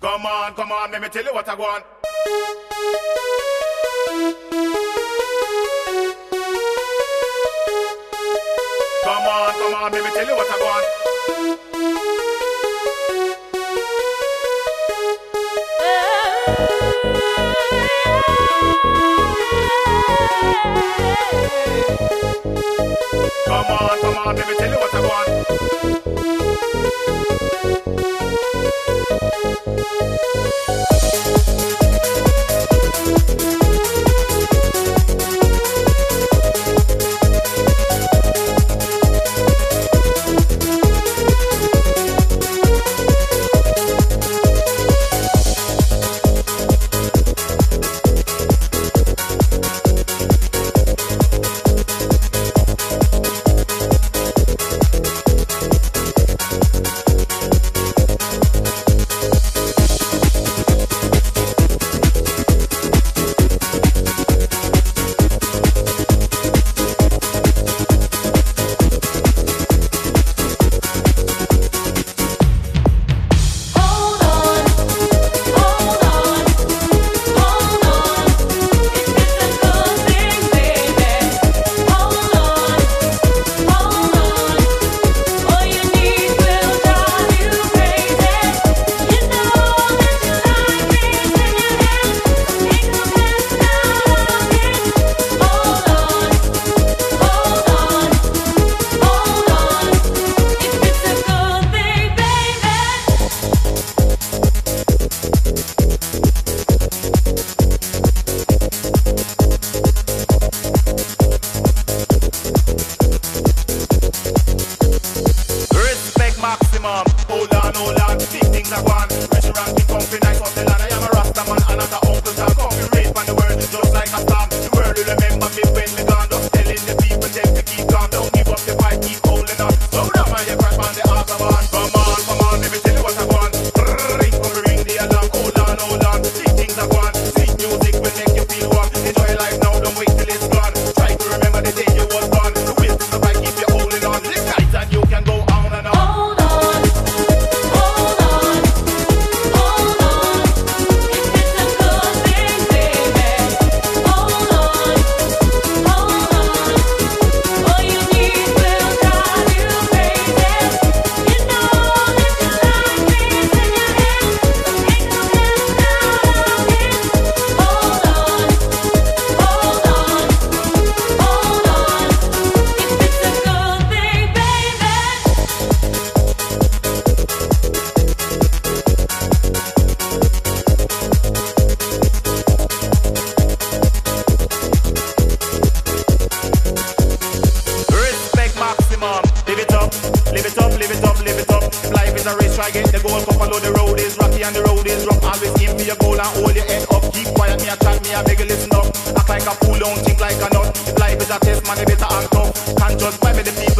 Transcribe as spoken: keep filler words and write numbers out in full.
Come on, come on, let me tell you what I want. Come on, come on, let me tell you what I want. Come on, come on, let me tell you what I want. Maximum, hold on, hold on, big things are gone. Rich ranking, comfy, nice on the land. I am a Rasta man and I'm the uncle that come. We raise on the world just like a storm. The world will remember me when me gone. Just telling the people them to keep calm. Don't give up the fight, keep holding on. Slow down man, you crash on the Autobahn. Come on, come on, let me tell you what I want. Ring, come ring the alarm. Hold on, hold on, big things are gone. Sweet music will make you feel warm. Enjoy life now, don't wait till it's gone. Try to remember the day you was born. The will to survive, keep you holding on. Live tight and you can go on and on. Live it up, live it up, live it up. If life is a race, try get the goal. Come follow the road is rocky and the road is rough. Always aim for your goal and hold your head up. Keep quiet, me a chat, me a beg you listen up. Act like a fool, don't think like a nut. If life is a test, man, you better act tough. Can't just buy me the people.